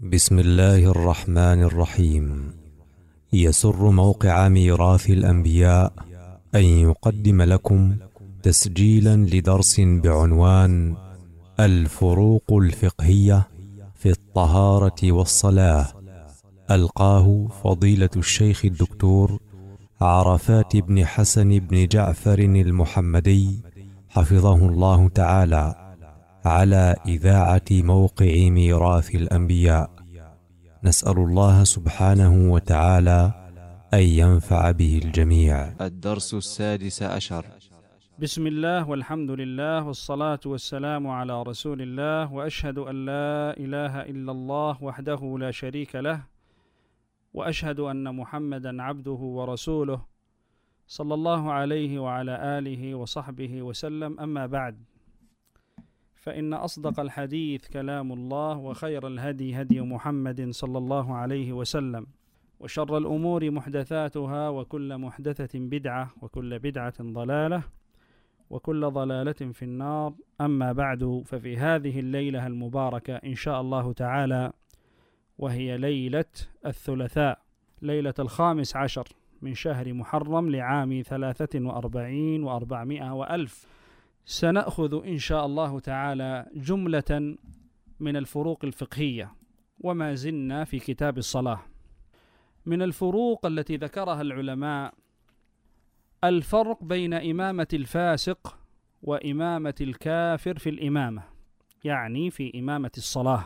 بسم الله الرحمن الرحيم. يسر موقع ميراث الأنبياء أن يقدم لكم تسجيلا لدرس بعنوان الفروق الفقهية في الطهارة والصلاة، ألقاه فضيلة الشيخ الدكتور عرفات بن حسن بن جعفر المحمدي حفظه الله تعالى على إذاعة موقع ميراث الأنبياء. نسأل الله سبحانه وتعالى أن ينفع به الجميع. الدرس السادس عشر. بسم الله والحمد لله والصلاة والسلام على رسول الله، وأشهد أن لا إله إلا الله وحده لا شريك له، وأشهد أن محمدا عبده ورسوله صلى الله عليه وعلى آله وصحبه وسلم. أما بعد، فإن أصدق الحديث كلام الله، وخير الهدي هدي محمد صلى الله عليه وسلم، وشر الأمور محدثاتها، وكل محدثة بدعة، وكل بدعة ضلالة، وكل ضلالة في النار. أما بعد، ففي هذه الليلة المباركة إن شاء الله تعالى، وهي ليلة الثلاثاء، ليلة 15 من شهر محرم لعام 43 و400 وألف، سنأخذ إن شاء الله تعالى جملة من الفروق الفقهية، وما زلنا في كتاب الصلاة. من الفروق التي ذكرها العلماء الفرق بين إمامة الفاسق وإمامة الكافر في الإمامة، يعني في إمامة الصلاة.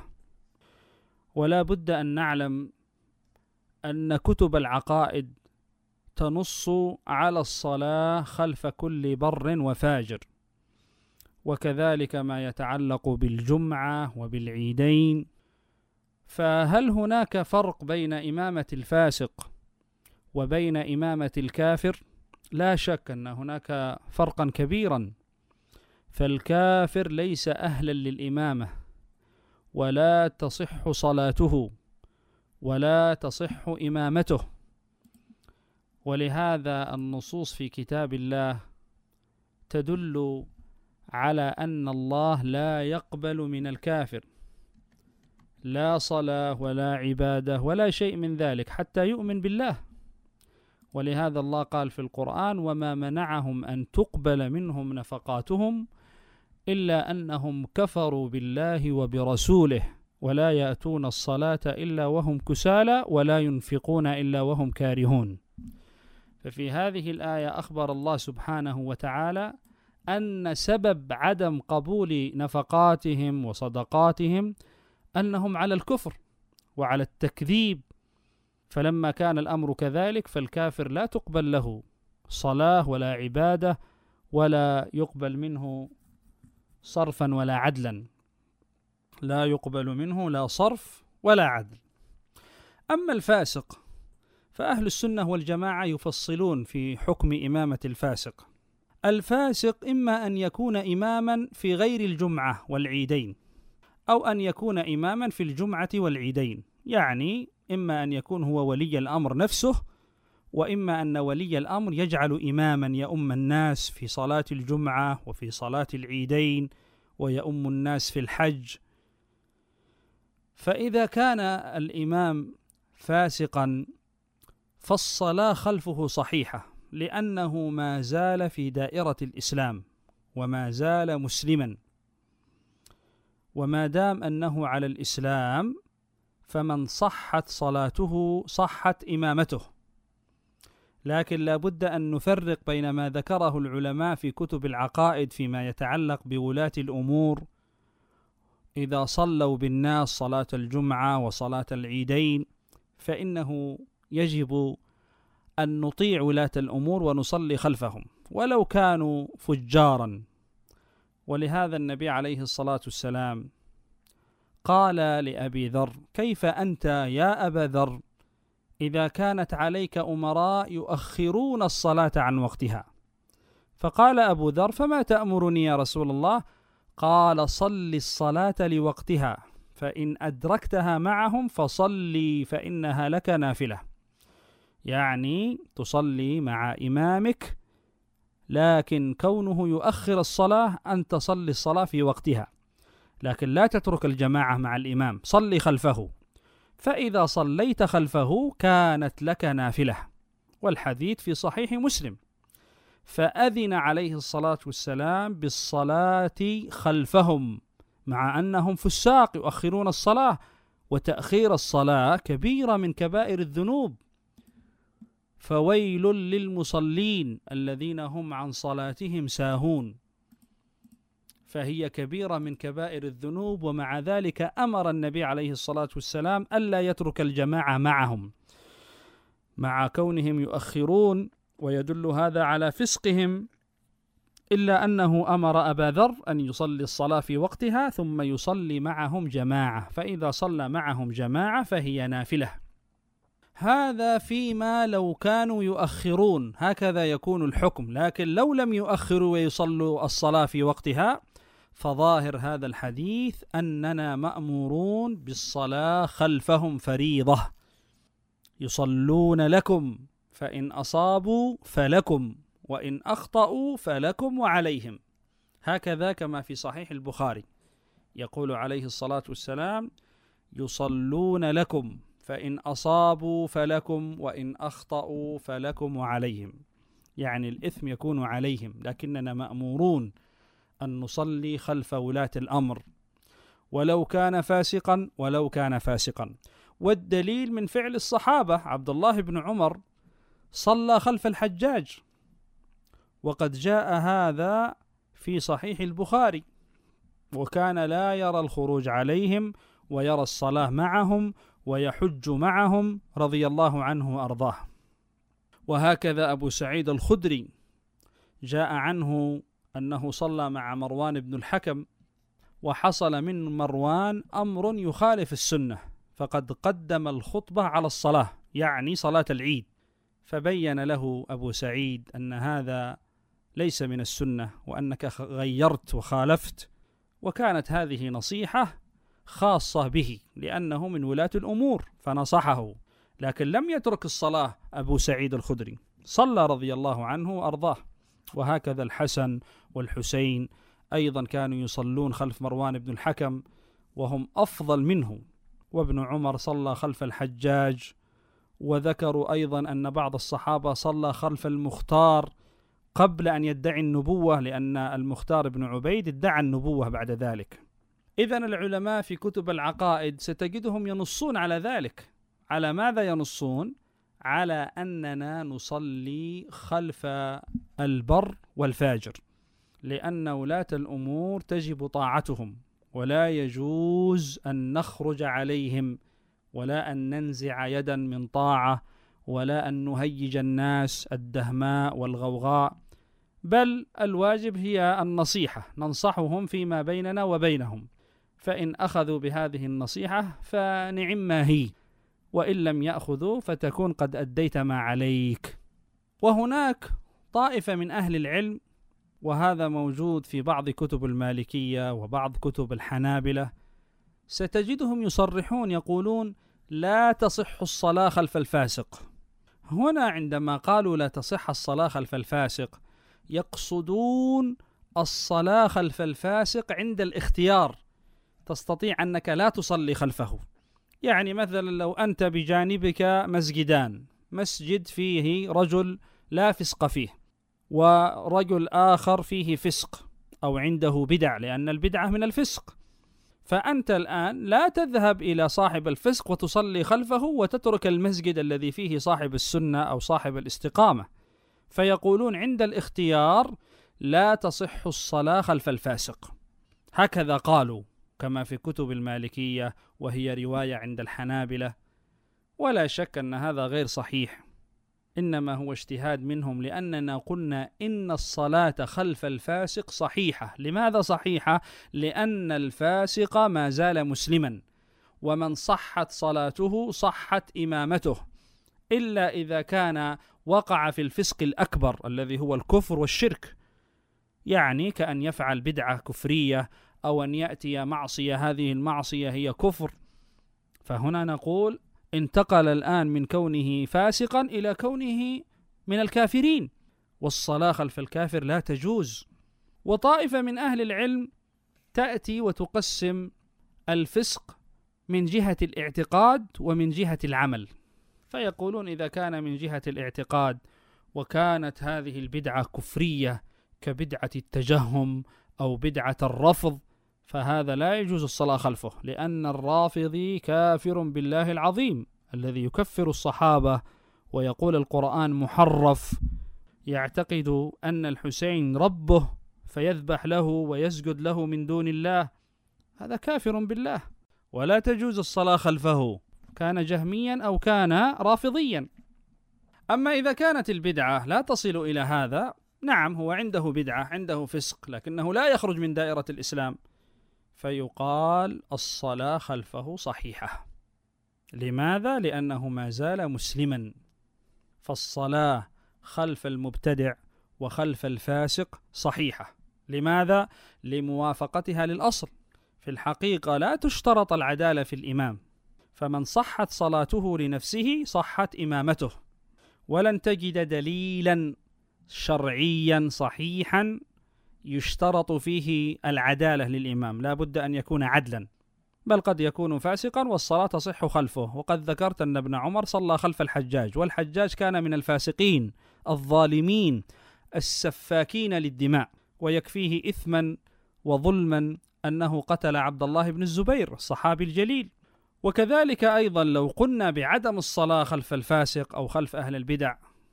ولا بد أن نعلم أن كتب العقائد تنص على الصلاة خلف كل بر وفاجر، وكذلك ما يتعلق بالجمعة وبالعيدين. فهل هناك فرق بين إمامة الفاسق وبين إمامة الكافر؟ لا شك أن هناك فرقا كبيرا، فالكافر ليس أهلا للإمامة، ولا تصح صلاته، ولا تصح إمامته. ولهذا النصوص في كتاب الله تدل على أن الله لا يقبل من الكافر لا صلاة ولا عبادة ولا شيء من ذلك حتى يؤمن بالله. ولهذا الله قال في القرآن: وما منعهم أن تقبل منهم نفقاتهم إلا أنهم كفروا بالله وبرسوله ولا يأتون الصلاة إلا وهم كسالى ولا ينفقون إلا وهم كارهون. ففي هذه الآية أخبر الله سبحانه وتعالى أن سبب عدم قبول نفقاتهم وصدقاتهم أنهم على الكفر وعلى التكذيب. فلما كان الأمر كذلك، فالكافر لا تقبل له صلاة ولا عبادة، ولا يقبل منه صرفا ولا عدلا، لا يقبل منه لا صرف ولا عدل. أما الفاسق فأهل السنة والجماعة يفصلون في حكم إمامة الفاسق. الفاسق إما أن يكون إماما في غير الجمعة والعيدين، أو أن يكون إماما في الجمعة والعيدين، يعني إما أن يكون هو ولي الأمر نفسه، وإما أن ولي الأمر يجعل إماما يؤم الناس في صلاة الجمعة وفي صلاة العيدين، ويؤم الناس في الحج. فإذا كان الإمام فاسقا فالصلاة خلفه صحيحة، لأنه ما زال في دائرة الإسلام وما زال مسلما، وما دام أنه على الإسلام فمن صحت صلاته صحت إمامته. لكن لا بد أن نفرق بين ما ذكره العلماء في كتب العقائد فيما يتعلق بولاة الأمور إذا صلوا بالناس صلاة الجمعة وصلاة العيدين، فإنه يجب أن نطيع ولاة الأمور ونصلي خلفهم ولو كانوا فجارا. ولهذا النبي عليه الصلاة والسلام قال لأبي ذر: كيف أنت يا أبا ذر إذا كانت عليك أمراء يؤخرون الصلاة عن وقتها؟ فقال أبو ذر: فما تأمرني يا رسول الله؟ قال: صل الصلاة لوقتها، فإن أدركتها معهم فصلي فإنها لك نافلة. يعني تصلي مع إمامك، لكن كونه يؤخر الصلاة أن تصلي الصلاة في وقتها، لكن لا تترك الجماعة مع الإمام، صلي خلفه. فإذا صليت خلفه كانت لك نافلة. والحديث في صحيح مسلم. فأذن عليه الصلاة والسلام بالصلاة خلفهم، مع أنهم فساق يؤخرون الصلاة، وتأخير الصلاة كبيرة من كبائر الذنوب. فويل للمصلين الذين هم عن صلاتهم ساهون، فهي كبيرة من كبائر الذنوب. ومع ذلك أمر النبي عليه الصلاة والسلام ألا يترك الجماعة معهم، مع كونهم يؤخرون، ويدل هذا على فسقهم، إلا أنه أمر أبا ذر أن يصلي الصلاة في وقتها ثم يصلي معهم جماعة، فإذا صلى معهم جماعة فهي نافلة. هذا فيما لو كانوا يؤخرون، هكذا يكون الحكم. لكن لو لم يؤخروا ويصلوا الصلاة في وقتها، فظاهر هذا الحديث أننا مأمورون بالصلاة خلفهم فريضة. يصلون لكم فإن أصابوا فلكم وإن أخطأوا فلكم وعليهم، هكذا كما في صحيح البخاري يقول عليه الصلاة والسلام: يصلون لكم فإن أصابوا فلكم وإن أخطأوا فلكم وعليهم، يعني الإثم يكون عليهم، لكننا مأمورون أن نصلي خلف ولاة الأمر ولو كان فاسقا. والدليل من فعل الصحابة. عبد الله بن عمر صلى خلف الحجاج، وقد جاء هذا في صحيح البخاري، وكان لا يرى الخروج عليهم ويرى الصلاة معهم ويحج معهم رضي الله عنه وأرضاه. وهكذا أبو سعيد الخدري جاء عنه أنه صلى مع مروان بن الحكم، وحصل من مروان أمر يخالف السنة، فقد قدم الخطبة على الصلاة، يعني صلاة العيد، فبين له أبو سعيد أن هذا ليس من السنة وأنك غيرت وخالفت، وكانت هذه نصيحة خاصة به لأنه من ولاة الأمور فنصحه، لكن لم يترك الصلاة أبو سعيد الخدري، صلى رضي الله عنه وأرضاه. وهكذا الحسن والحسين أيضا كانوا يصلون خلف مروان بن الحكم وهم أفضل منه. وابن عمر صلى خلف الحجاج. وذكروا أيضا أن بعض الصحابة صلى خلف المختار قبل أن يدعي النبوة، لأن المختار بن عبيد ادعى النبوة بعد ذلك. إذن العلماء في كتب العقائد ستجدهم ينصون على ذلك. على ماذا ينصون؟ على أننا نصلي خلف البر والفاجر، لأن ولاة الأمور تجب طاعتهم، ولا يجوز أن نخرج عليهم، ولا أن ننزع يدا من طاعة، ولا أن نهيج الناس الدهماء والغوغاء، بل الواجب هي النصيحة، ننصحهم فيما بيننا وبينهم، فإن أخذوا بهذه النصيحة فنعم ما هي، وإن لم يأخذوا فتكون قد أديت ما عليك. وهناك طائفة من أهل العلم، وهذا موجود في بعض كتب المالكية وبعض كتب الحنابلة، ستجدهم يصرحون يقولون لا تصح الصلاة خلف الفاسق. هنا عندما قالوا لا تصح الصلاة خلف الفاسق يقصدون الصلاة خلف الفاسق عند الاختيار، تستطيع أنك لا تصلي خلفه. يعني مثلا لو أنت بجانبك مسجدان، مسجد فيه رجل لا فسق فيه ورجل آخر فيه فسق أو عنده بدع، لأن البدعة من الفسق، فأنت الآن لا تذهب إلى صاحب الفسق وتصلي خلفه وتترك المسجد الذي فيه صاحب السنة أو صاحب الاستقامة، فيقولون عند الاختيار لا تصح الصلاة خلف الفاسق. هكذا قالوا كما في كتب المالكية، وهي رواية عند الحنابلة، ولا شك أن هذا غير صحيح، إنما هو اجتهاد منهم، لأننا قلنا إن الصلاة خلف الفاسق صحيحة. لماذا صحيحة؟ لأن الفاسق ما زال مسلما، ومن صحت صلاته صحت إمامته، إلا إذا كان وقع في الفسق الأكبر الذي هو الكفر والشرك، يعني كأن يفعل بدعة كفرية أو أن يأتي معصية هذه المعصية هي كفر، فهنا نقول انتقل الآن من كونه فاسقا إلى كونه من الكافرين، والصلاة خلف الكافر لا تجوز. وطائفة من أهل العلم تأتي وتقسم الفسق من جهة الاعتقاد ومن جهة العمل. فيقولون إذا كان من جهة الاعتقاد وكانت هذه البدعة كفرية كبدعة التجهم أو بدعة الرفض، فهذا لا يجوز الصلاة خلفه، لأن الرافضي كافر بالله العظيم الذي يكفر الصحابة ويقول القرآن محرف، يعتقد أن الحسين ربه فيذبح له ويسجد له من دون الله، هذا كافر بالله ولا تجوز الصلاة خلفه، كان جهميا أو كان رافضيا. أما إذا كانت البدعة لا تصل إلى هذا، نعم هو عنده بدعة، عنده فسق، لكنه لا يخرج من دائرة الإسلام، فيقال الصلاة خلفه صحيحة. لماذا؟ لأنه ما زال مسلما. فالصلاة خلف المبتدع وخلف الفاسق صحيحة. لماذا؟ لموافقتها للأصل. في الحقيقة لا تشترط العدالة في الإمام، فمن صحت صلاته لنفسه صحت إمامته، ولن تجد دليلا شرعيا صحيحا يشترط فيه العدالة للإمام، لا بد أن يكون عدلا، بل قد يكون فاسقا والصلاة تصح خلفه. وقد ذكرت أن ابن عمر صلى خلف الحجاج، والحجاج كان من الفاسقين الظالمين السفاكين للدماء، ويكفيه إثما وظلما أنه قتل عبد الله بن الزبير الصحابي الجليل. وكذلك أيضا لو قلنا بعدم الصلاة خلف الفاسق أو خلف أهل البدع،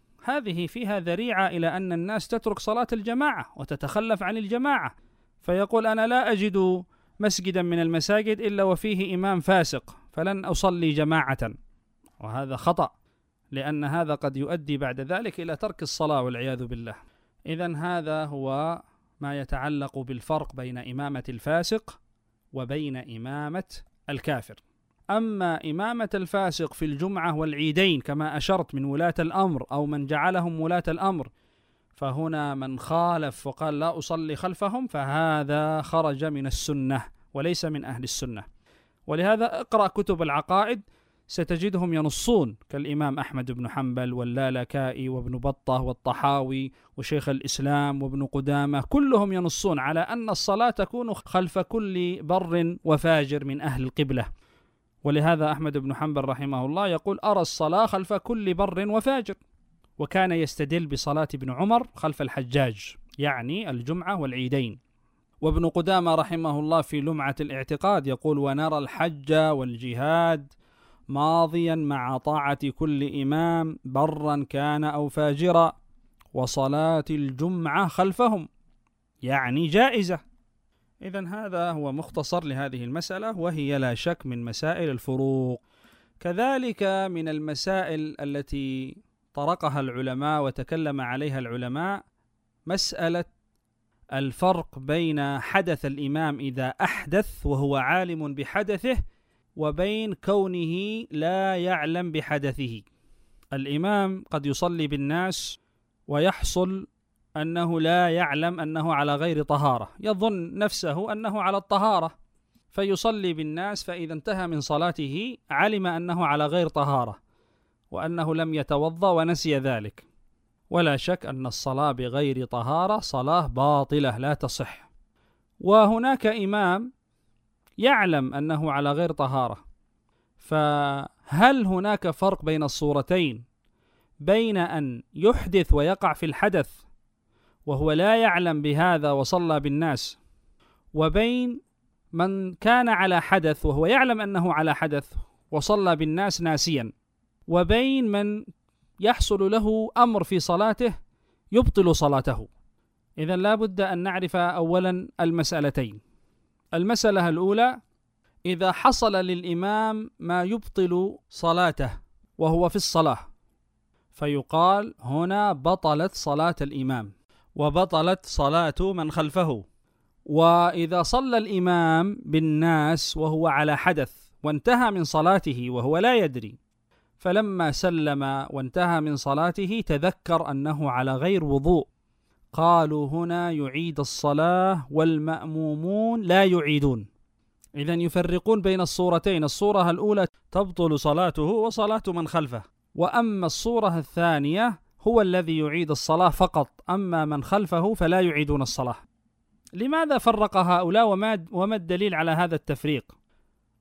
هذه فيها ذريعة إلى أن الناس تترك صلاة الجماعة وتتخلف عن الجماعة، فيقول أنا لا أجد مسجدا من المساجد إلا وفيه إمام فاسق فلن أصلي جماعة، وهذا خطأ، لأن هذا قد يؤدي بعد ذلك إلى ترك الصلاة والعياذ بالله. إذن هذا هو ما يتعلق بالفرق بين إمامة الفاسق وبين إمامة الكافر. أما إمامة الفاسق في الجمعة والعيدين كما أشرت من ولاة الأمر أو من جعلهم ولاة الأمر، فهنا من خالف وقال لا أصلي خلفهم فهذا خرج من السنة وليس من أهل السنة. ولهذا اقرأ كتب العقائد ستجدهم ينصون، كالإمام أحمد بن حنبل واللالكائي وابن بطة والطحاوي وشيخ الإسلام وابن قدامة، كلهم ينصون على أن الصلاة تكون خلف كل بر وفاجر من أهل القبلة. ولهذا أحمد بن حنبل رحمه الله يقول أرى الصلاة خلف كل بر وفاجر، وكان يستدل بصلاة ابن عمر خلف الحجاج، يعني الجمعة والعيدين. وابن قدامة رحمه الله في لمعة الاعتقاد يقول ونرى الحج والجهاد ماضيا مع طاعة كل إمام برا كان أو فاجرا، وصلاة الجمعة خلفهم يعني جائزة. إذن هذا هو مختصر لهذه المسألة، وهي لا شك من مسائل الفروق. كذلك من المسائل التي طرقها العلماء وتكلم عليها العلماء مسألة الفرق بين حدث الإمام إذا أحدث وهو عالم بحدثه وبين كونه لا يعلم بحدثه. الإمام قد يصلي بالناس ويحصل أنه لا يعلم أنه على غير طهارة، يظن نفسه أنه على الطهارة فيصلي بالناس، فإذا انتهى من صلاته علم أنه على غير طهارة وأنه لم يتوضأ ونسي ذلك. ولا شك أن الصلاة بغير طهارة صلاة باطلة لا تصح. وهناك إمام يعلم أنه على غير طهارة، فهل هناك فرق بين الصورتين، بين أن يحدث ويقع في الحدث وهو لا يعلم بهذا وصلى بالناس، وبين من كان على حدث وهو يعلم أنه على حدث وصلى بالناس ناسيا، وبين من يحصل له أمر في صلاته يبطل صلاته؟ إذن لا بد أن نعرف أولا المسألتين. المسألة الأولى، إذا حصل للإمام ما يبطل صلاته وهو في الصلاة، فيقال هنا بطلت صلاة الإمام وبطلت صلاة من خلفه. وإذا صلى الإمام بالناس وهو على حدث وانتهى من صلاته وهو لا يدري، فلما سلم وانتهى من صلاته تذكر أنه على غير وضوء، قالوا هنا يعيد الصلاة والمأمومون لا يعيدون. إذن يفرقون بين الصورتين، الصورة الأولى تبطل صلاته وصلاة من خلفه، وأما الصورة الثانية هو الذي يعيد الصلاة فقط، أما من خلفه فلا يعيدون الصلاة. لماذا فرق هؤلاء وما الدليل على هذا التفريق؟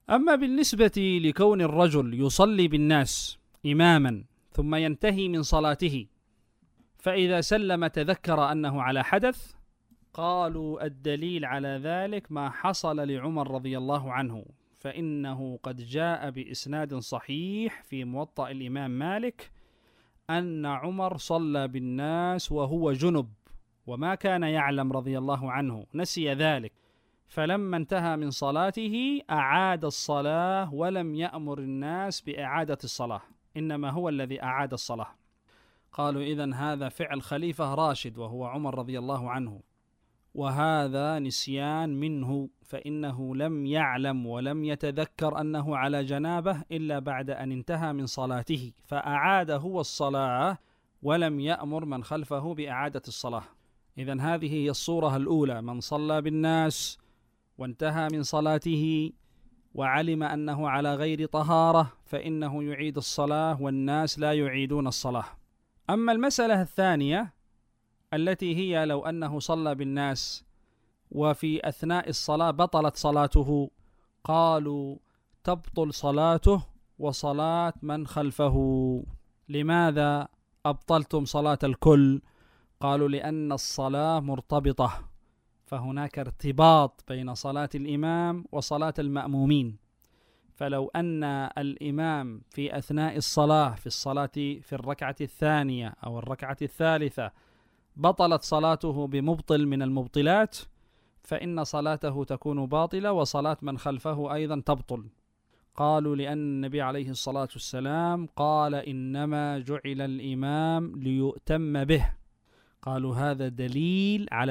أما بالنسبة لكون الرجل يصلي بالناس إماما ثم ينتهي من صلاته فإذا سلم تذكر أنه على حدث، قالوا الدليل على ذلك ما حصل لعمر رضي الله عنه، فإنه قد جاء بإسناد صحيح في موطأ الإمام مالك أن عمر صلى بالناس وهو جنب وما كان يعلم رضي الله عنه، نسي ذلك، فلما انتهى من صلاته أعاد الصلاة ولم يأمر الناس بإعادة الصلاة، إنما هو الذي أعاد الصلاة. قالوا إذن هذا فعل خليفة راشد وهو عمر رضي الله عنه، وهذا نسيان منه، فإنه لم يعلم ولم يتذكر أنه على جنابه إلا بعد أن انتهى من صلاته، فأعاد هو الصلاة ولم يأمر من خلفه بإعادة الصلاة. إذن هذه هي الصورة الأولى: من صلى بالناس وانتهى من صلاته وعلم أنه على غير طهارة فإنه يعيد الصلاة والناس لا يعيدون الصلاة. أما المسألة الثانية التي هي لو أنه صلى بالناس وفي أثناء الصلاة بطلت صلاته، قالوا تبطل صلاته وصلاة من خلفه. لماذا أبطلتم صلاة الكل؟ قالوا لأن الصلاة مرتبطة، فهناك ارتباط بين صلاة الإمام وصلاة المأمومين، فلو أن الإمام في أثناء الصلاة في الركعة الثانية أو الركعة الثالثة بطلت صلاته بمبطل من المبطلات فإن صلاته تكون باطلة وصلاة من خلفه أيضا تبطل. قالوا لأن النبي عليه الصلاة والسلام قال إنما جعل الإمام ليؤتم به. قالوا هذا دليل على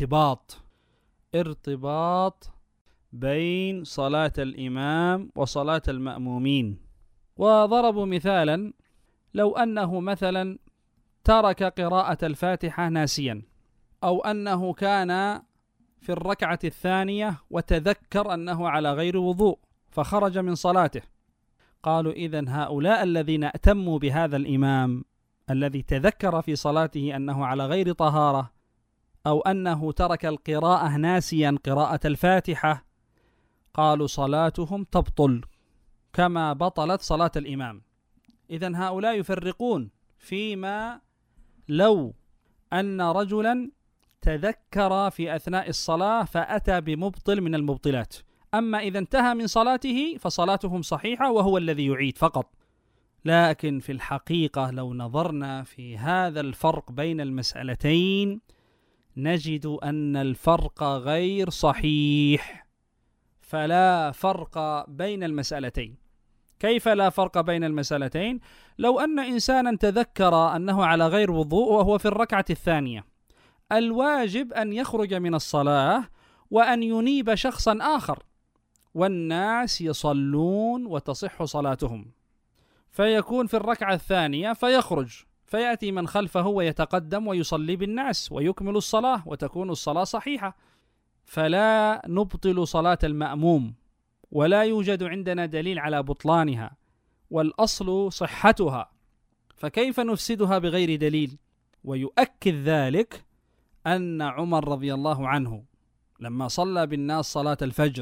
ارتباط بين صلاة الإمام وصلاة المأمومين. وضربوا مثالا: لو أنه مثلا ترك قراءة الفاتحة ناسيا، أو أنه كان في الركعة الثانية وتذكر أنه على غير وضوء فخرج من صلاته، قالوا إذن هؤلاء الذين ائتموا بهذا الإمام الذي تذكر في صلاته أنه على غير طهارة أو أنه ترك القراءة ناسيا قراءة الفاتحة، قالوا صلاتهم تبطل كما بطلت صلاة الإمام. إذن هؤلاء يفرقون فيما لو أن رجلا تذكر في أثناء الصلاة فأتى بمبطل من المبطلات، أما إذا انتهى من صلاته فصلاتهم صحيحة وهو الذي يعيد فقط. لكن في الحقيقة لو نظرنا في هذا الفرق بين المسألتين نجد أن الفرق غير صحيح، فلا فرق بين المسألتين. كيف لا فرق بين المسألتين؟ لو أن إنسانا تذكر أنه على غير وضوء وهو في الركعة الثانية، الواجب أن يخرج من الصلاة وأن ينيب شخصا آخر، والناس يصلون وتصح صلاتهم، فيكون في الركعة الثانية فيخرج فيأتي من خلفه ويتقدم ويصلي بالناس ويكمل الصلاة وتكون الصلاة صحيحة، فلا نبطل صلاة المأموم، ولا يوجد عندنا دليل على بطلانها، والأصل صحتها، فكيف نفسدها بغير دليل؟ ويؤكد ذلك أن عمر رضي الله عنه لما صلى بالناس صلاة الفجر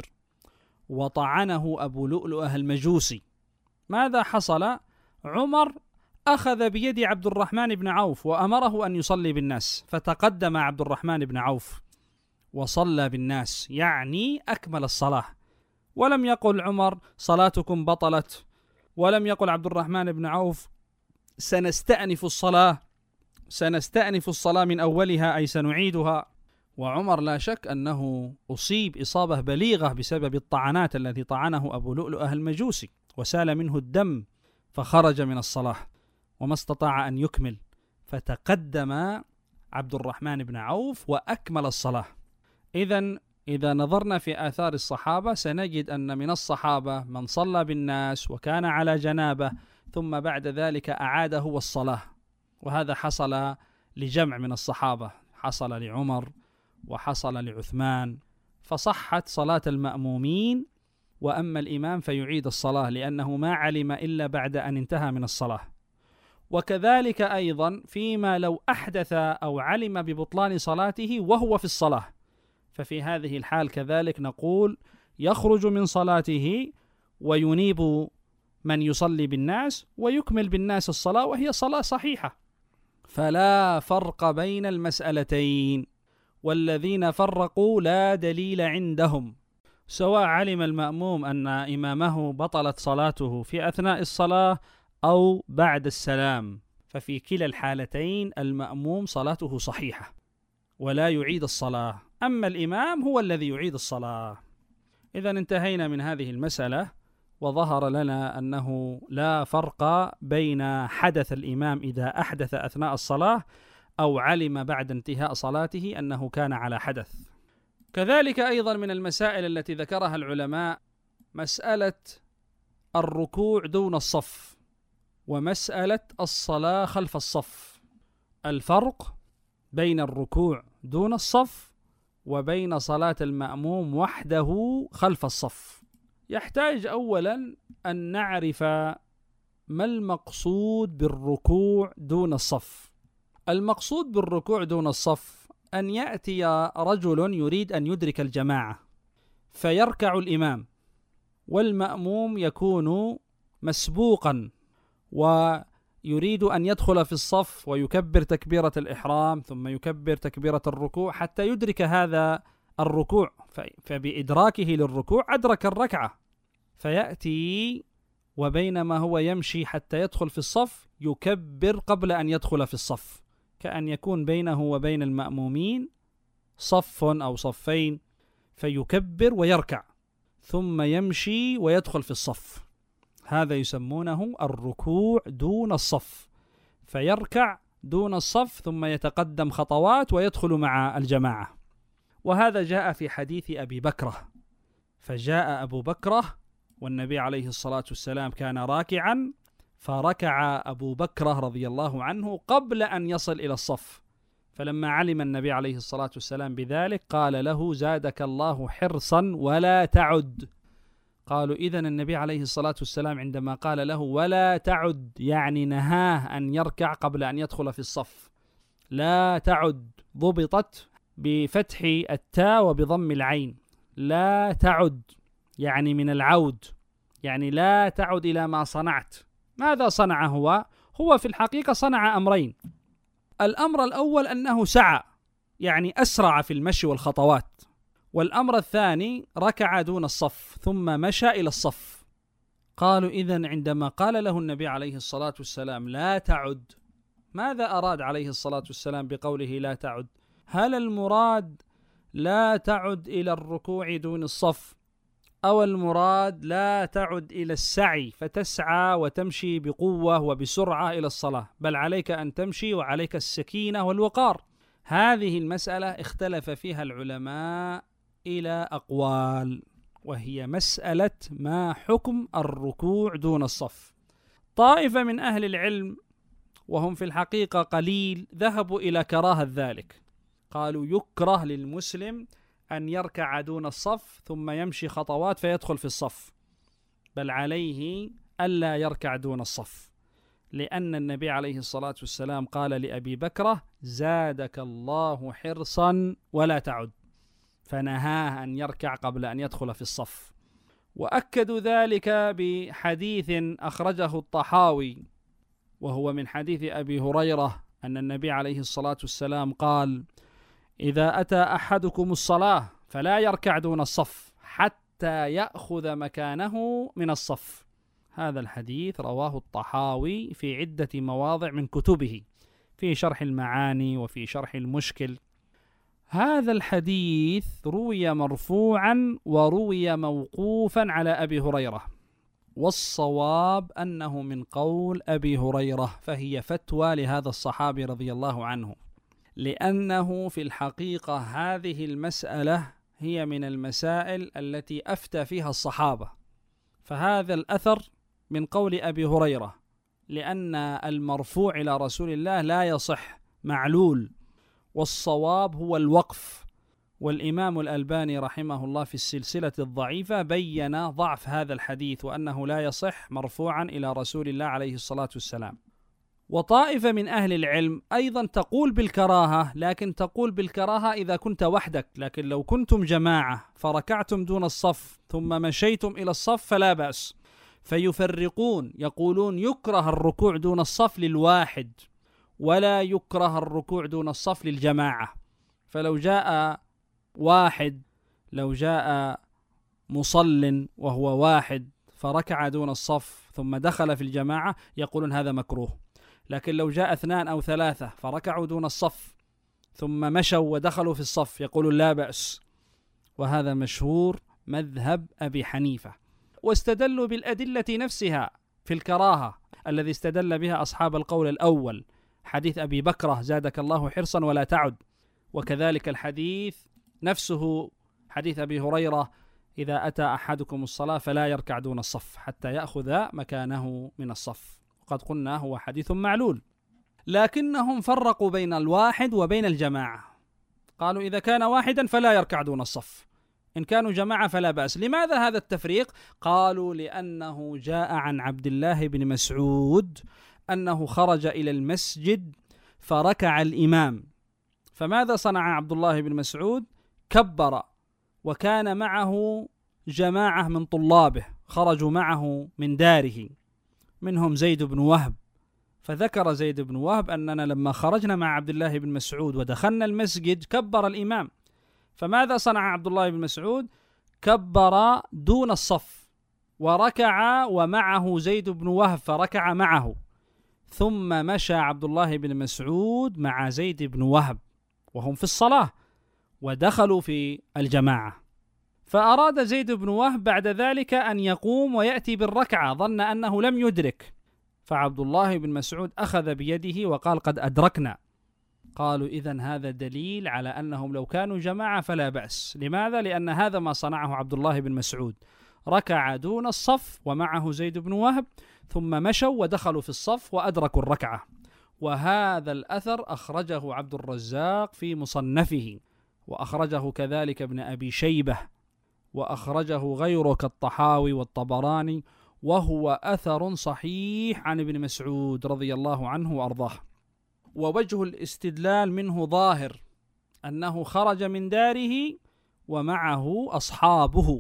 وطعنه أبو لؤلؤة المجوسي، ماذا حصل؟ عمر أخذ بيد عبد الرحمن بن عوف وأمره أن يصلي بالناس، فتقدم عبد الرحمن بن عوف وصلى بالناس، يعني أكمل الصلاة، ولم يقل عمر صلاتكم بطلت، ولم يقل عبد الرحمن بن عوف سنستأنف الصلاة من أولها أي سنعيدها. وعمر لا شك أنه أصيب إصابة بليغة بسبب الطعنات التي طعنه أبو لؤلؤة المجوسي، وسال منه الدم فخرج من الصلاة وما استطاع أن يكمل، فتقدم عبد الرحمن بن عوف وأكمل الصلاة. إذا نظرنا في آثار الصحابة سنجد أن من الصحابة من صلى بالناس وكان على جنابه ثم بعد ذلك أعاد هو الصلاة، وهذا حصل لجمع من الصحابة، حصل لعمر وحصل لعثمان، فصحت صلاة المأمومين، وأما الإمام فيعيد الصلاة لأنه ما علم إلا بعد أن انتهى من الصلاة. وكذلك أيضا فيما لو أحدث أو علم ببطلان صلاته وهو في الصلاة، ففي هذه الحال كذلك نقول يخرج من صلاته وينيب من يصلي بالناس ويكمل بالناس الصلاة وهي صلاة صحيحة. فلا فرق بين المسألتين، والذين فرقوا لا دليل عندهم، سواء علم المأموم أن إمامه بطلت صلاته في أثناء الصلاة أو بعد السلام، ففي كلا الحالتين المأموم صلاته صحيحة ولا يعيد الصلاة، أما الإمام هو الذي يعيد الصلاة. إذا انتهينا من هذه المسألة، وظهر لنا أنه لا فرق بين حدث الإمام إذا أحدث أثناء الصلاة أو علم بعد انتهاء صلاته أنه كان على حدث. كذلك أيضا من المسائل التي ذكرها العلماء مسألة الركوع دون الصف ومسألة الصلاة خلف الصف. الفرق بين الركوع دون الصف وبين صلاة المأموم وحده خلف الصف. يحتاج أولا أن نعرف ما المقصود بالركوع دون الصف. المقصود بالركوع دون الصف أن يأتي رجل يريد أن يدرك الجماعة فيركع الإمام، والمأموم يكون مسبوقا ويريد أن يدخل في الصف ويكبر تكبيرة الإحرام ثم يكبر تكبيرة الركوع حتى يدرك هذا الركوع، فبإدراكه للركوع أدرك الركعة، فيأتي وبينما هو يمشي حتى يدخل في الصف يكبر قبل أن يدخل في الصف، كأن يكون بينه وبين المأمومين صف أو صفين، فيكبر ويركع ثم يمشي ويدخل في الصف. هذا يسمونه الركوع دون الصف، فيركع دون الصف ثم يتقدم خطوات ويدخل مع الجماعة. وهذا جاء في حديث أبي بكرة، فجاء أبو بكرة والنبي عليه الصلاة والسلام كان راكعا، فركع أبو بكرة رضي الله عنه قبل أن يصل إلى الصف، فلما علم النبي عليه الصلاة والسلام بذلك قال له: زادك الله حرصا ولا تعد. قالوا: إذن النبي عليه الصلاة والسلام عندما قال له ولا تعد يعني نهاه أن يركع قبل أن يدخل في الصف. لا تعد ضبطت بفتح التاء وبضم العين، لا تعد يعني من العود، يعني لا تعد إلى ما صنعت. ماذا صنع هو؟ هو في الحقيقة صنع أمرين. الأمر الأول أنه سعى، يعني أسرع في المشي والخطوات، والأمر الثاني ركع دون الصف ثم مشى إلى الصف. قالوا: إذن عندما قال له النبي عليه الصلاة والسلام لا تعد، ماذا أراد عليه الصلاة والسلام بقوله لا تعد؟ هل المراد لا تعد إلى الركوع دون الصف، أو المراد لا تعد إلى السعي فتسعى وتمشي بقوة وبسرعة إلى الصلاة، بل عليك أن تمشي وعليك السكينة والوقار؟ هذه المسألة اختلف فيها العلماء إلى أقوال، وهي مسألة ما حكم الركوع دون الصف. طائفة من أهل العلم وهم في الحقيقة قليل ذهبوا إلى كراهة ذلك، قالوا يكره للمسلم أن يركع دون الصف ثم يمشي خطوات فيدخل في الصف، بل عليه ألا يركع دون الصف، لأن النبي عليه الصلاة والسلام قال لأبي بكرة: زادك الله حرصا ولا تعد، فنهاه أن يركع قبل أن يدخل في الصف. وأكدوا ذلك بحديث أخرجه الطحاوي، وهو من حديث أبي هريرة أن النبي عليه الصلاة والسلام قال: إذا أتى أحدكم الصلاة فلا يركع دون الصف حتى يأخذ مكانه من الصف. هذا الحديث رواه الطحاوي في عدة مواضع من كتبه، في شرح المعاني وفي شرح المشكل. هذا الحديث روي مرفوعا وروي موقوفا على أبي هريرة، والصواب أنه من قول أبي هريرة، فهي فتوى لهذا الصحابي رضي الله عنه، لأنه في الحقيقة هذه المسألة هي من المسائل التي أفتى فيها الصحابة، فهذا الأثر من قول أبي هريرة، لأن المرفوع إلى رسول الله لا يصح، معلول، والصواب هو الوقف. والإمام الألباني رحمه الله في السلسلة الضعيفة بين ضعف هذا الحديث وأنه لا يصح مرفوعا إلى رسول الله عليه الصلاة والسلام. وطائفة من أهل العلم أيضا تقول بالكراهة، لكن تقول بالكراهة إذا كنت وحدك، لكن لو كنتم جماعة فركعتم دون الصف ثم مشيتم إلى الصف فلا بأس. فيفرقون، يقولون يكره الركوع دون الصف للواحد ولا يكره الركوع دون الصف للجماعة. فلو جاء واحد، لو جاء مصل وهو واحد فركع دون الصف ثم دخل في الجماعة يقولون هذا مكروه. لكن لو جاء 2 أو 3 فركعوا دون الصف ثم مشوا ودخلوا في الصف يقولون لا بأس. وهذا مشهور مذهب أبي حنيفة. واستدلوا بالأدلة نفسها في الكراهة الذي استدل بها أصحاب القول الأول، حديث أبي بكرة زادك الله حرصا ولا تعد، وكذلك الحديث نفسه حديث أبي هريرة إذا أتى أحدكم الصلاة فلا يركع دون الصف حتى يأخذ مكانه من الصف. وقد قلنا هو حديث معلول، لكنهم فرقوا بين الواحد وبين الجماعة. قالوا إذا كان واحدا فلا يركع دون الصف، إن كانوا جماعة فلا بأس. لماذا هذا التفريق؟ قالوا لأنه جاء عن عبد الله بن مسعود أنه خرج إلى المسجد فركع الإمام، فماذا صنع عبد الله بن مسعود؟ كبر، وكان معه جماعة من طلابه خرجوا معه من داره، منهم زيد بن وهب. فذكر زيد بن وهب أننا لما خرجنا مع عبد الله بن مسعود ودخلنا المسجد كبر الإمام. فماذا صنع عبد الله بن مسعود؟ كبر دون الصف وركع ومعه زيد بن وهب فركع معه، ثم مشى عبد الله بن مسعود مع زيد بن وهب وهم في الصلاة ودخلوا في الجماعة. فأراد زيد بن وهب بعد ذلك أن يقوم ويأتي بالركعة، ظن أنه لم يدرك، فعبد الله بن مسعود أخذ بيده وقال قد أدركنا. قالوا إذن هذا دليل على أنهم لو كانوا جماعة فلا بأس. لماذا؟ لأن هذا ما صنعه عبد الله بن مسعود، ركع دون الصف ومعه زيد بن وهب ثم مشوا ودخلوا في الصف وأدركوا الركعة. وهذا الأثر أخرجه عبد الرزاق في مصنفه، وأخرجه كذلك ابن أبي شيبة، وأخرجه غيره كالطحاوي والطبراني، وهو أثر صحيح عن ابن مسعود رضي الله عنه وأرضاه. ووجه الاستدلال منه ظاهر، أنه خرج من داره ومعه أصحابه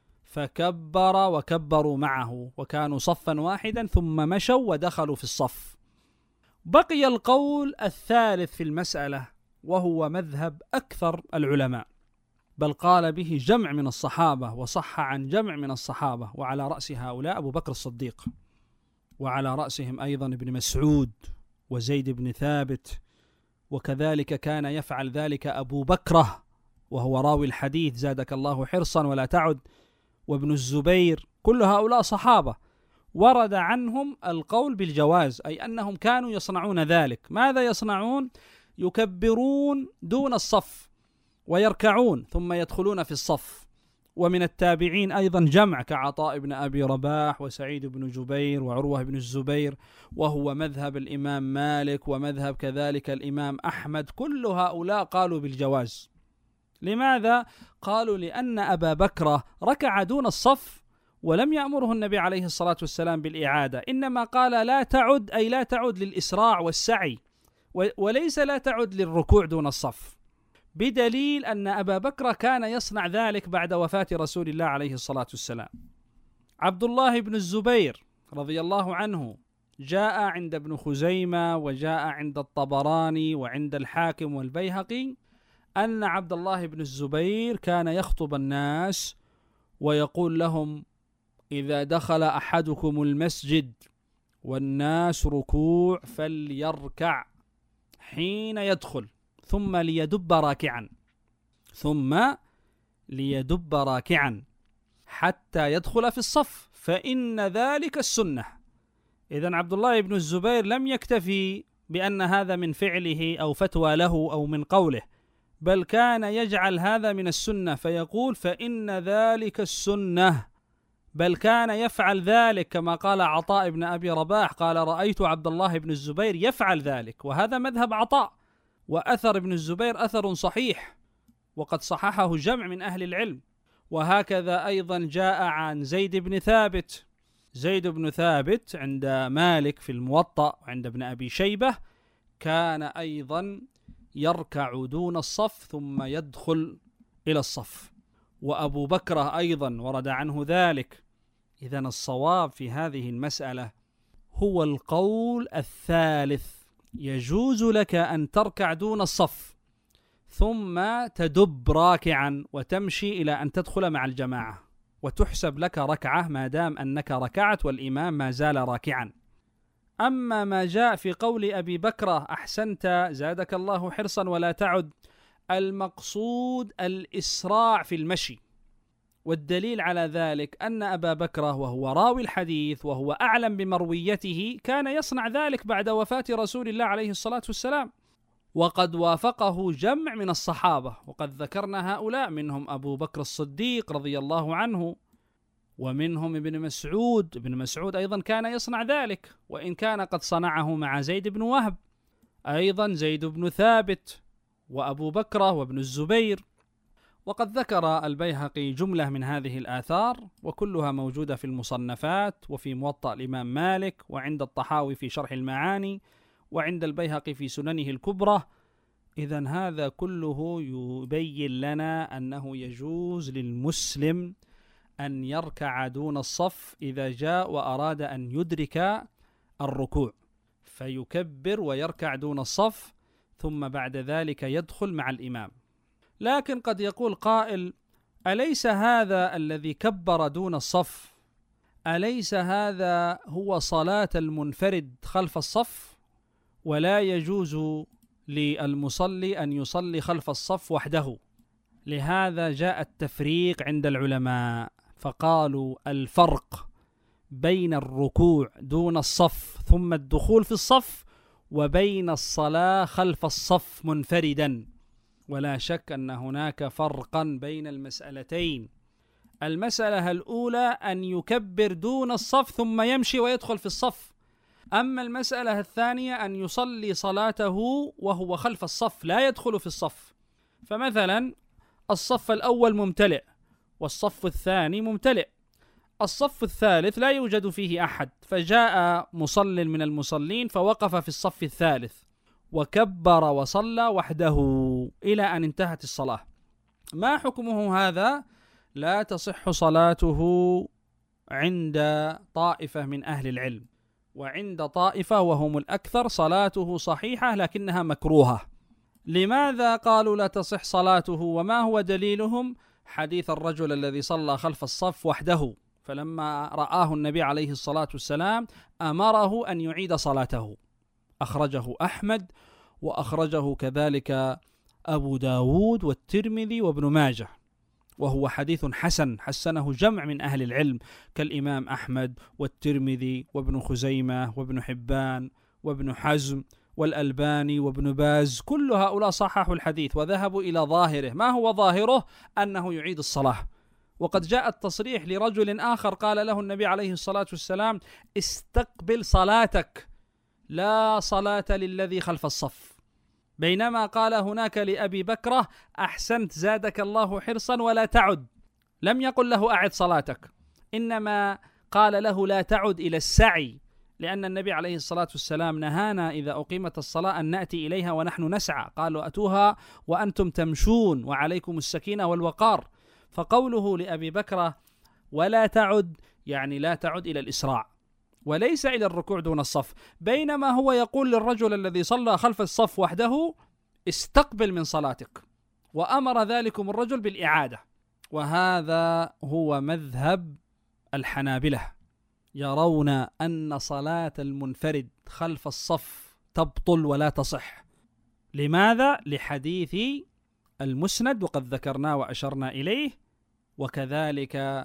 فكبر وكبروا معه وكانوا صفا واحدا ثم مشوا ودخلوا في الصف. بقي القول الثالث في المسألة وهو مذهب أكثر العلماء، بل قال به جمع من الصحابة وصح عن جمع من الصحابة، وعلى رأس هؤلاء أبو بكر الصديق، وعلى رأسهم أيضا ابن مسعود وزيد بن ثابت، وكذلك كان يفعل ذلك أبو بكرة وهو راوي الحديث زادك الله حرصا ولا تعد، وابن الزبير، كل هؤلاء صحابة ورد عنهم القول بالجواز، أي أنهم كانوا يصنعون ذلك. ماذا يصنعون؟ يكبرون دون الصف ويركعون ثم يدخلون في الصف. ومن التابعين أيضا جمع كعطاء بن أبي رباح وسعيد بن جبير وعروة بن الزبير، وهو مذهب الإمام مالك ومذهب كذلك الإمام أحمد. كل هؤلاء قالوا بالجواز. لماذا؟ قالوا لأن أبا بكر ركع دون الصف ولم يأمره النبي عليه الصلاة والسلام بالإعادة، إنما قال لا تعد، أي لا تعد للإسراع والسعي، وليس لا تعد للركوع دون الصف، بدليل أن أبا بكر كان يصنع ذلك بعد وفاة رسول الله عليه الصلاة والسلام. عبد الله بن الزبير رضي الله عنه جاء عند ابن خزيمة وجاء عند الطبراني وعند الحاكم والبيهقي أن عبد الله بن الزبير كان يخطب الناس ويقول لهم إذا دخل أحدكم المسجد والناس ركوع فليركع حين يدخل ثم ليدب راكعا حتى يدخل في الصف فإن ذلك السنة. إذن عبد الله بن الزبير لم يكتفي بأن هذا من فعله أو فتوى له أو من قوله، بل كان يجعل هذا من السنة فيقول فإن ذلك السنة، بل كان يفعل ذلك كما قال عطاء بن أبي رباح قال رأيت عبد الله بن الزبير يفعل ذلك. وهذا مذهب عطاء، وأثر ابن الزبير أثر صحيح وقد صححه جمع من أهل العلم. وهكذا أيضا جاء عن زيد بن ثابت زيد بن ثابت عند مالك في الموطأ وعند ابن أبي شيبة كان أيضا يركع دون الصف ثم يدخل إلى الصف، وأبو بكر أيضا ورد عنه ذلك. إذن الصواب في هذه المسألة هو القول الثالث، يجوز لك أن تركع دون الصف ثم تدب راكعا وتمشي إلى أن تدخل مع الجماعة، وتحسب لك ركعة ما دام أنك ركعت والإمام ما زال راكعا. أما ما جاء في قول أبي بكر أحسنت زادك الله حرصا ولا تعد، المقصود الإسراع في المشي، والدليل على ذلك أن أبا بكر وهو راوي الحديث وهو أعلم بمرويته كان يصنع ذلك بعد وفاة رسول الله عليه الصلاة والسلام، وقد وافقه جمع من الصحابة، وقد ذكرنا هؤلاء، منهم أبو بكر الصديق رضي الله عنه، ومنهم ابن مسعود. ابن مسعود أيضا كان يصنع ذلك، وإن كان قد صنعه مع زيد بن وهب، أيضا زيد بن ثابت وأبو بكر وابن الزبير. وقد ذكر البيهقي جملة من هذه الآثار، وكلها موجودة في المصنفات وفي موطأ الإمام مالك، وعند الطحاوي في شرح المعاني، وعند البيهقي في سننه الكبرى. إذن هذا كله يبين لنا أنه يجوز للمسلم أن يركع دون الصف إذا جاء وأراد أن يدرك الركوع، فيكبر ويركع دون الصف ثم بعد ذلك يدخل مع الإمام. لكن قد يقول قائل: أليس هذا الذي كبر دون الصف أليس هذا هو صلاة المنفرد خلف الصف؟ ولا يجوز للمصلي أن يصلي خلف الصف وحده. لهذا جاء التفريق عند العلماء، فقالوا الفرق بين الركوع دون الصف ثم الدخول في الصف وبين الصلاة خلف الصف منفردا. ولا شك أن هناك فرقا بين المسألتين. المسألة الأولى أن يكبر دون الصف ثم يمشي ويدخل في الصف، أما المسألة الثانية أن يصلي صلاته وهو خلف الصف لا يدخل في الصف. فمثلا الصف الأول ممتلئ والصف الثاني ممتلئ، الصف الثالث لا يوجد فيه أحد، فجاء مصل من المصلين فوقف في الصف الثالث وكبر وصلى وحده إلى أن انتهت الصلاة. ما حكمه هذا؟ لا تصح صلاته عند طائفة من أهل العلم، وعند طائفة وهم الأكثر صلاته صحيحة لكنها مكروهة. لماذا قالوا لا تصح صلاته؟ وما هو دليلهم؟ حديث الرجل الذي صلى خلف الصف وحده، فلما رآه النبي عليه الصلاة والسلام أمره أن يعيد صلاته، أخرجه أحمد وأخرجه كذلك أبو داود والترمذي وابن ماجه، وهو حديث حسن حسنه جمع من أهل العلم كالإمام أحمد والترمذي وابن خزيمة وابن حبان وابن حزم والألباني وابن باز، كل هؤلاء صححوا الحديث وذهبوا إلى ظاهره. ما هو ظاهره؟ أنه يعيد الصلاة. وقد جاء التصريح لرجل آخر قال له النبي عليه الصلاة والسلام: استقبل صلاتك، لا صلاة للذي خلف الصف. بينما قال هناك لأبي بكرة: أحسنت زادك الله حرصا ولا تعد، لم يقل له أعد صلاتك، إنما قال له لا تعد إلى السعي، لأن النبي عليه الصلاة والسلام نهانا إذا أقيمت الصلاة أن نأتي إليها ونحن نسعى، قالوا أتوها وأنتم تمشون وعليكم السكينة والوقار. فقوله لأبي بكرة ولا تعد يعني لا تعد إلى الإسراع وليس إلى الركوع دون الصف، بينما هو يقول للرجل الذي صلى خلف الصف وحده: استقبل من صلاتك، وأمر ذلكم الرجل بالإعادة. وهذا هو مذهب الحنابلة، يرون أن صلاة المنفرد خلف الصف تبطل ولا تصح. لماذا؟ لحديث المسند وقد ذكرناه وأشرنا إليه، وكذلك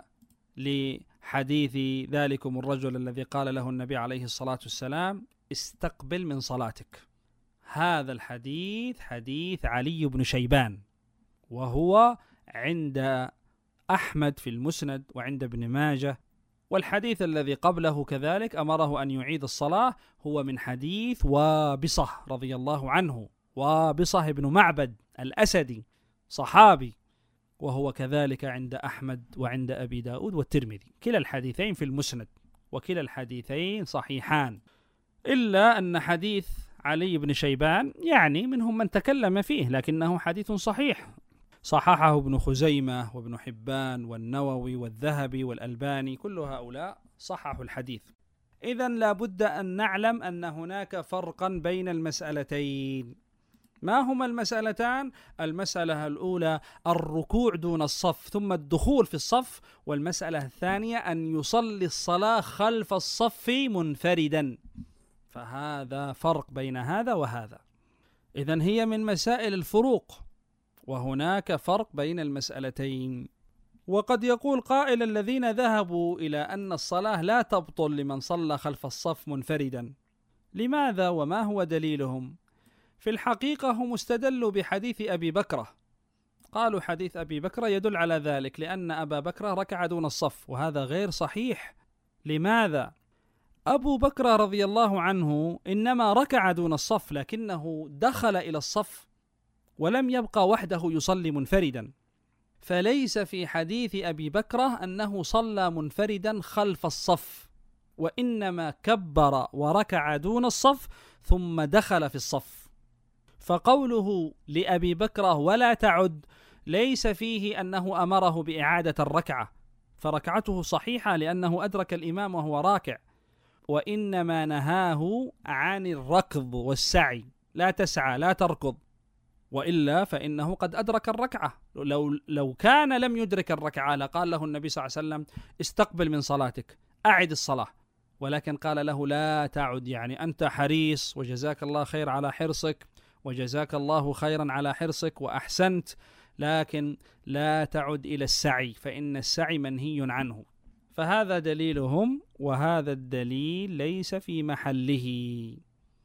لحديث ذلكم الرجل الذي قال له النبي عليه الصلاة والسلام: استقبل من صلاتك. هذا الحديث حديث علي بن شيبان، وهو عند أحمد في المسند وعند ابن ماجه. والحديث الذي قبله كذلك أمره أن يعيد الصلاة، هو من حديث وابصة رضي الله عنه، وابصة بن معبد الأسدي صحابي، وهو كذلك عند أحمد وعند أبي داود والترمذي، كلا الحديثين في المسند، وكلا الحديثين صحيحان، إلا أن حديث علي بن شيبان يعني منهم من تكلم فيه، لكنه حديث صحيح، صححه ابن خزيمة وابن حبان والنووي والذهبي والألباني، كل هؤلاء صححوا الحديث. إذن لا بد أن نعلم أن هناك فرقا بين المسألتين. ما هما المسألتان؟ المسألة الأولى الركوع دون الصف ثم الدخول في الصف، والمسألة الثانية أن يصلي الصلاة خلف الصف منفردا، فهذا فرق بين هذا وهذا. إذن هي من مسائل الفروق، وهناك فرق بين المسألتين. وقد يقول قائل الذين ذهبوا إلى أن الصلاة لا تبطل لمن صلى خلف الصف منفردا، لماذا وما هو دليلهم؟ في الحقيقة هم استدلوا بحديث أبي بكرة، قالوا حديث أبي بكرة يدل على ذلك، لأن أبا بكرة ركع دون الصف، وهذا غير صحيح. لماذا؟ أبو بكر رضي الله عنه إنما ركع دون الصف، لكنه دخل إلى الصف ولم يبقى وحده يصلي منفردا، فليس في حديث أبي بكرة أنه صلى منفردا خلف الصف، وإنما كبر وركع دون الصف ثم دخل في الصف. فقوله لأبي بكرة ولا تعد ليس فيه أنه أمره بإعادة الركعة، فركعته صحيحة لأنه أدرك الإمام وهو راكع، وإنما نهاه عن الركض والسعي، لا تسعى لا تركض، وإلا فإنه قد أدرك الركعة. لو كان لم يدرك الركعة لقال له النبي صلى الله عليه وسلم استقبل من صلاتك، أعد الصلاة، ولكن قال له لا تعد، يعني أنت حريص وجزاك الله خير على حرصك، وجزاك الله خيرا على حرصك وأحسنت، لكن لا تعد إلى السعي فإن السعي منهي عنه. فهذا دليلهم، وهذا الدليل ليس في محله.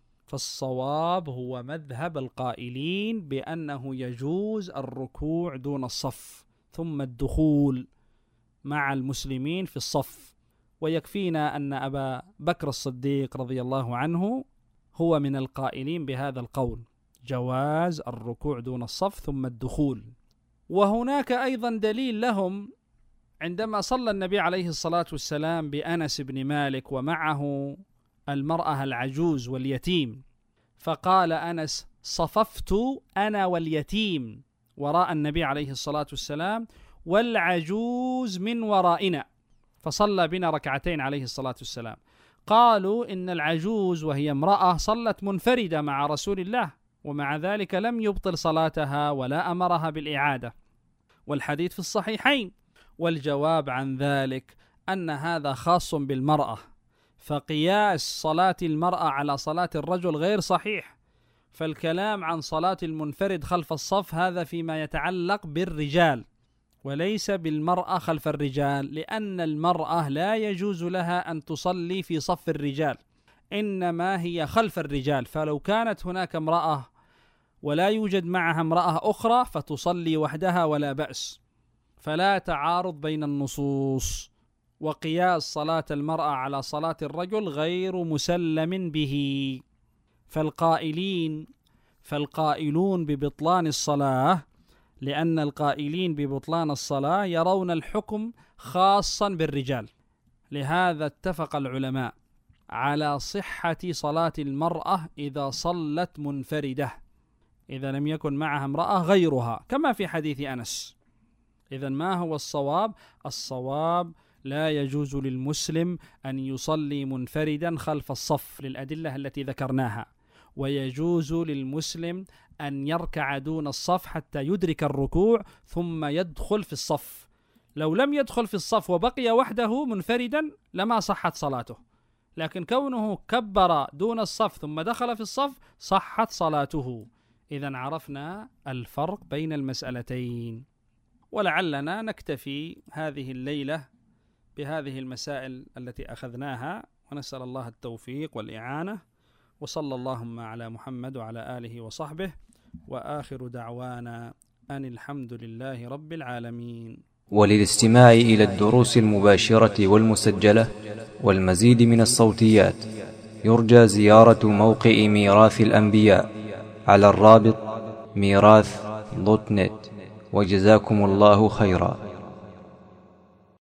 فالصواب هو مذهب القائلين بأنه يجوز الركوع دون الصف ثم الدخول مع المسلمين في الصف، ويكفينا أن أبا بكر الصديق رضي الله عنه هو من القائلين بهذا القول، جواز الركوع دون الصف ثم الدخول. وهناك أيضا دليل لهم عندما صلى النبي عليه الصلاة والسلام بأنس بن مالك ومعه المرأة العجوز واليتيم، فقال أنس صففت أنا واليتيم وراء النبي عليه الصلاة والسلام والعجوز من ورائنا، فصلى بنا ركعتين عليه الصلاة والسلام. قالوا إن العجوز وهي امرأة صلت منفردة مع رسول الله، ومع ذلك لم يبطل صلاتها ولا أمرها بالإعادة، والحديث في الصحيحين. والجواب عن ذلك أن هذا خاص بالمرأة، فقياس صلاة المرأة على صلاة الرجل غير صحيح، فالكلام عن صلاة المنفرد خلف الصف هذا فيما يتعلق بالرجال وليس بالمرأة خلف الرجال، لأن المرأة لا يجوز لها أن تصلي في صف الرجال، إنما هي خلف الرجال، فلو كانت هناك امرأة ولا يوجد معها امرأة أخرى فتصلي وحدها ولا بأس، فلا تعارض بين النصوص. وقياس صلاة المرأة على صلاة الرجل غير مسلم به. فالقائلون ببطلان الصلاة، لأن القائلين ببطلان الصلاة يرون الحكم خاصا بالرجال، لهذا اتفق العلماء على صحة صلاة المرأة إذا صلت منفردة، إذا لم يكن معها امرأة غيرها، كما في حديث أنس. إذا ما هو الصواب؟ الصواب لا يجوز للمسلم أن يصلي منفردا خلف الصف للأدلة التي ذكرناها، ويجوز للمسلم أن يركع دون الصف حتى يدرك الركوع ثم يدخل في الصف. لو لم يدخل في الصف وبقي وحده منفردا لما صحت صلاته، لكن كونه كبر دون الصف ثم دخل في الصف صحت صلاته. إذن عرفنا الفرق بين المسألتين، ولعلنا نكتفي هذه الليلة بهذه المسائل التي أخذناها، ونسأل الله التوفيق والإعانة، وصلى اللهم على محمد وعلى آله وصحبه، وآخر دعوانا أن الحمد لله رب العالمين. وللاستماع إلى الدروس المباشرة والمسجلة والمزيد من الصوتيات يرجى زيارة موقع ميراث الأنبياء على الرابط ميراث.net. وجزاكم الله خيرا.